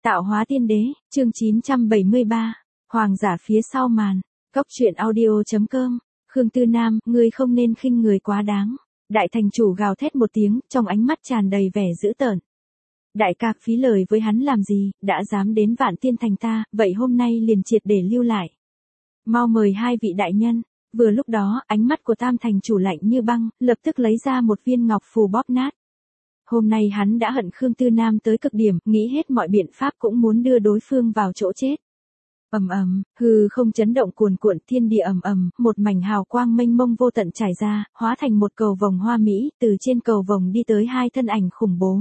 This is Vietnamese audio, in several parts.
Tạo hóa tiên đế, chương 973, Hoàng giả phía sau màn, Cốc truyện audio.com, Khương Tư Nam, ngươi không nên khinh người quá đáng. Đại thành chủ gào thét một tiếng, trong ánh mắt tràn đầy vẻ dữ tợn. Đại ca phí lời với hắn làm gì, đã dám đến Vạn Tiên Thành ta, vậy hôm nay liền triệt để lưu lại. Mau mời hai vị đại nhân. Vừa lúc đó, ánh mắt của Tam thành chủ lạnh như băng, lập tức lấy ra một viên ngọc phù bóp nát. Hôm nay hắn đã hận Khương Tư Nam tới cực điểm, nghĩ hết mọi biện pháp cũng muốn đưa đối phương vào chỗ chết. Ầm ầm, hư không chấn động cuồn cuộn, thiên địa ầm ầm, một mảnh hào quang mênh mông vô tận trải ra, hóa thành một cầu vồng hoa mỹ, từ trên cầu vồng đi tới hai thân ảnh khủng bố.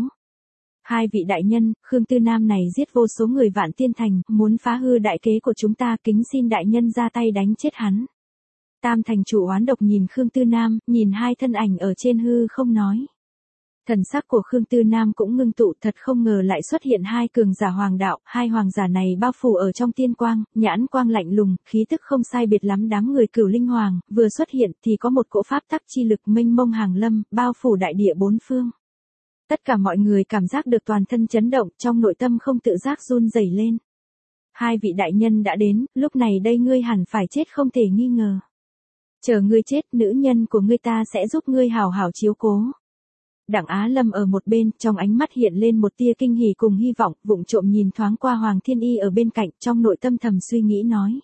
Hai vị đại nhân, Khương Tư Nam này giết vô số người Vạn Tiên Thành, muốn phá hư đại kế của chúng ta, kính xin đại nhân ra tay đánh chết hắn. Tam thành chủ oán độc nhìn Khương Tư Nam, nhìn hai thân ảnh ở trên hư không nói. Thần sắc của Khương Tư Nam cũng ngưng tụ, thật không ngờ lại xuất hiện hai cường giả hoàng đạo, hai hoàng giả này bao phủ ở trong tiên quang, nhãn quang lạnh lùng, khí tức không sai biệt lắm đám người Cửu Linh Hoàng, vừa xuất hiện thì có một cỗ pháp tắc chi lực mênh mông hàng lâm, bao phủ đại địa bốn phương. Tất cả mọi người cảm giác được toàn thân chấn động, trong nội tâm không tự giác run rẩy lên. Hai vị đại nhân đã đến, lúc này đây ngươi hẳn phải chết không thể nghi ngờ. Chờ ngươi chết, nữ nhân của ngươi ta sẽ giúp ngươi hảo hảo chiếu cố. Đặng Á Lâm ở một bên, trong ánh mắt hiện lên một tia kinh hỉ cùng hy vọng, vụng trộm nhìn thoáng qua Hoàng Thiên Y ở bên cạnh, trong nội tâm thầm suy nghĩ nói.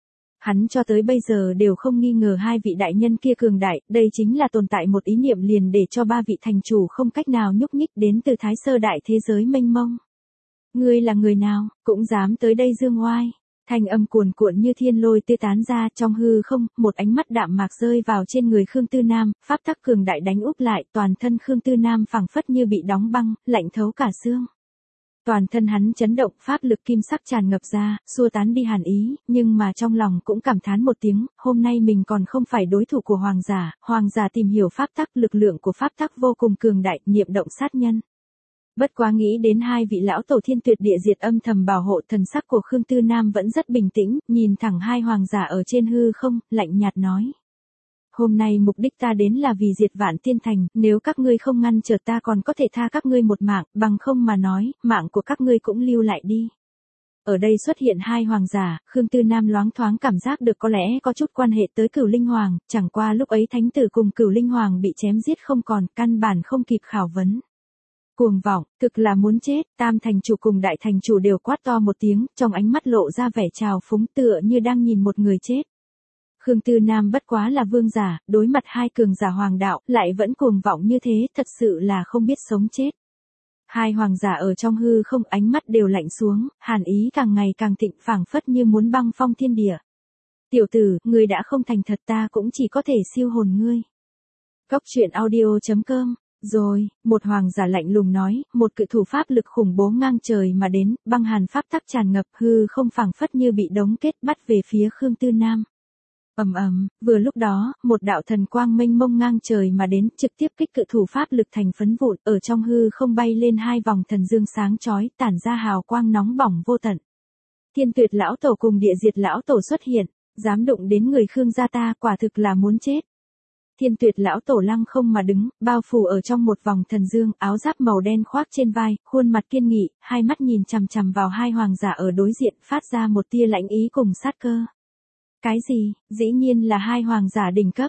Hắn cho tới bây giờ đều không nghi ngờ hai vị đại nhân kia cường đại, đây chính là tồn tại một ý niệm liền để cho ba vị thành chủ không cách nào nhúc nhích đến từ Thái Sơ đại thế giới mênh mông. Ngươi là người nào, cũng dám tới đây dương oai. Thanh âm cuồn cuộn như thiên lôi tê tán ra trong hư không, một ánh mắt đạm mạc rơi vào trên người Khương Tư Nam, pháp tắc cường đại đánh úp lại, toàn thân Khương Tư Nam phẳng phất như bị đóng băng, lạnh thấu cả xương. Toàn thân hắn chấn động, pháp lực kim sắc tràn ngập ra, xua tán đi hàn ý, nhưng mà trong lòng cũng cảm thán một tiếng, hôm nay mình còn không phải đối thủ của hoàng giả tìm hiểu pháp tắc, lực lượng của pháp tắc vô cùng cường đại, niệm động sát nhân. Bất quá nghĩ đến hai vị lão tổ thiên tuyệt địa diệt âm thầm bảo hộ, thần sắc của Khương Tư Nam vẫn rất bình tĩnh, nhìn thẳng hai hoàng giả ở trên hư không, lạnh nhạt nói. Hôm nay mục đích ta đến là vì diệt Vạn Tiên Thành, nếu các ngươi không ngăn trở ta còn có thể tha các ngươi một mạng, bằng không mà nói, mạng của các ngươi cũng lưu lại đi. Ở đây xuất hiện hai hoàng giả, Khương Tư Nam loáng thoáng cảm giác được có lẽ có chút quan hệ tới Cửu Linh Hoàng, chẳng qua lúc ấy thánh tử cùng Cửu Linh Hoàng bị chém giết không còn, căn bản không kịp khảo vấn. Cuồng vọng, thực là muốn chết, Tam thành chủ cùng Đại thành chủ đều quát to một tiếng, trong ánh mắt lộ ra vẻ trào phúng tựa như đang nhìn một người chết. Khương Tư Nam bất quá là vương giả, đối mặt hai cường giả hoàng đạo, lại vẫn cuồng vọng như thế, thật sự là không biết sống chết. Hai hoàng giả ở trong hư không, ánh mắt đều lạnh xuống, hàn ý càng ngày càng thịnh, phảng phất như muốn băng phong thiên địa. Tiểu tử, ngươi đã không thành thật, ta cũng chỉ có thể siêu hồn ngươi. Cốc truyện audio.com. Rồi, một hoàng giả lạnh lùng nói, một cự thủ pháp lực khủng bố ngang trời mà đến, băng hàn pháp tắc tràn ngập, hư không phảng phất như bị đóng kết, bắt về phía Khương Tư Nam. Ầm ầm, vừa lúc đó, một đạo thần quang mênh mông ngang trời mà đến, trực tiếp kích cự thủ pháp lực thành phấn vụn, ở trong hư không bay lên hai vòng thần dương sáng chói, tản ra hào quang nóng bỏng vô tận. Thiên Tuyệt lão tổ cùng Địa Diệt lão tổ xuất hiện, dám đụng đến người Khương gia ta, quả thực là muốn chết. Thiên Tuyệt lão tổ lăng không mà đứng, bao phủ ở trong một vòng thần dương, áo giáp màu đen khoác trên vai, khuôn mặt kiên nghị, hai mắt nhìn chằm chằm vào hai hoàng giả ở đối diện, phát ra một tia lãnh ý cùng sát cơ. Cái gì, dĩ nhiên là hai hoàng giả đỉnh cấp,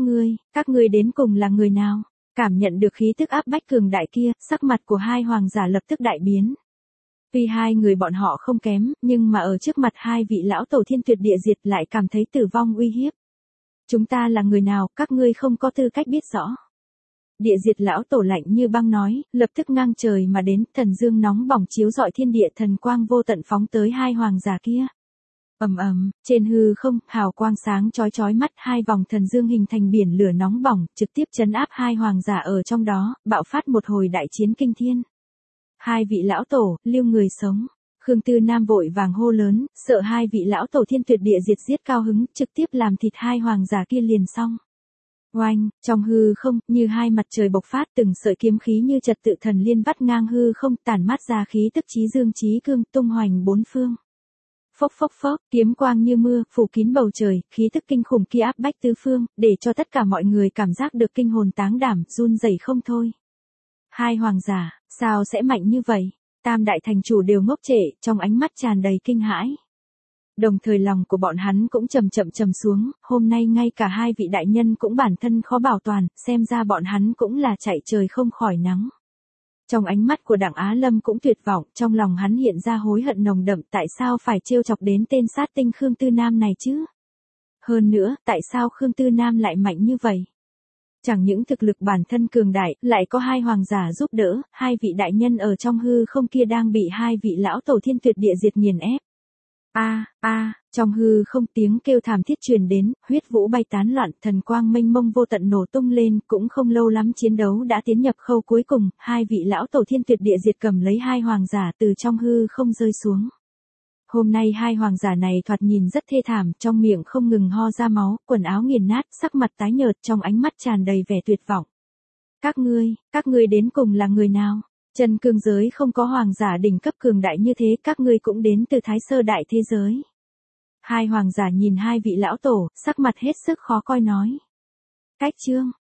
các ngươi đến cùng là người nào? Cảm nhận được khí tức áp bách cường đại kia, sắc mặt của hai hoàng giả lập tức đại biến. Tuy hai người bọn họ không kém, nhưng mà ở trước mặt hai vị lão tổ thiên tuyệt địa diệt lại cảm thấy tử vong uy hiếp. Chúng ta là người nào, các ngươi không có tư cách biết rõ. Địa diệt lão tổ lạnh như băng nói, lập tức ngang trời mà đến, thần dương nóng bỏng chiếu rọi thiên địa, thần quang vô tận phóng tới hai hoàng giả kia. Ầm ầm, trên hư không, hào quang sáng chói chói mắt, hai vòng thần dương hình thành biển lửa nóng bỏng, trực tiếp trấn áp hai hoàng giả ở trong đó, bạo phát một hồi đại chiến kinh thiên. Hai vị lão tổ, lưu người sống. Khương Tư Nam vội vàng hô lớn, sợ hai vị lão tổ thiên tuyệt địa diệt giết cao hứng, trực tiếp làm thịt hai hoàng giả kia liền xong. Oanh, trong hư không, như hai mặt trời bộc phát, từng sợi kiếm khí như trật tự thần liên vắt ngang hư không, tản mát ra khí tức chí dương chí cương, tung hoành bốn phương. Phốc phốc phốc, kiếm quang như mưa, phủ kín bầu trời, khí tức kinh khủng kia áp bách tứ phương, để cho tất cả mọi người cảm giác được kinh hồn táng đảm, run rẩy không thôi. Hai hoàng giả, sao sẽ mạnh như vậy? Tam đại thành chủ đều ngốc trệ, trong ánh mắt tràn đầy kinh hãi. Đồng thời lòng của bọn hắn cũng chậm chậm trầm xuống, hôm nay ngay cả hai vị đại nhân cũng bản thân khó bảo toàn, xem ra bọn hắn cũng là chạy trời không khỏi nắng. Trong ánh mắt của Đặng Á Lâm cũng tuyệt vọng, trong lòng hắn hiện ra hối hận nồng đậm, tại sao phải trêu chọc đến tên sát tinh Khương Tư Nam này chứ? Hơn nữa, tại sao Khương Tư Nam lại mạnh như vậy? Chẳng những thực lực bản thân cường đại, lại có hai hoàng giả giúp đỡ, hai vị đại nhân ở trong hư không kia đang bị hai vị lão tổ thiên tuyệt địa diệt nghiền ép. Trong hư không tiếng kêu thảm thiết truyền đến, huyết vũ bay tán loạn, thần quang mênh mông vô tận nổ tung lên, cũng không lâu lắm chiến đấu đã tiến nhập khâu cuối cùng, hai vị lão tổ thiên tuyệt địa diệt cầm lấy hai hoàng giả từ trong hư không rơi xuống. Hôm nay hai hoàng giả này thoạt nhìn rất thê thảm, trong miệng không ngừng ho ra máu, quần áo nghiền nát, sắc mặt tái nhợt, trong ánh mắt tràn đầy vẻ tuyệt vọng. Các ngươi đến cùng là người nào? Chân cương giới không có hoàng giả đỉnh cấp cường đại như thế, các ngươi cũng đến từ Thái Sơ đại thế giới. Hai hoàng giả nhìn hai vị lão tổ, sắc mặt hết sức khó coi nói. Cách chương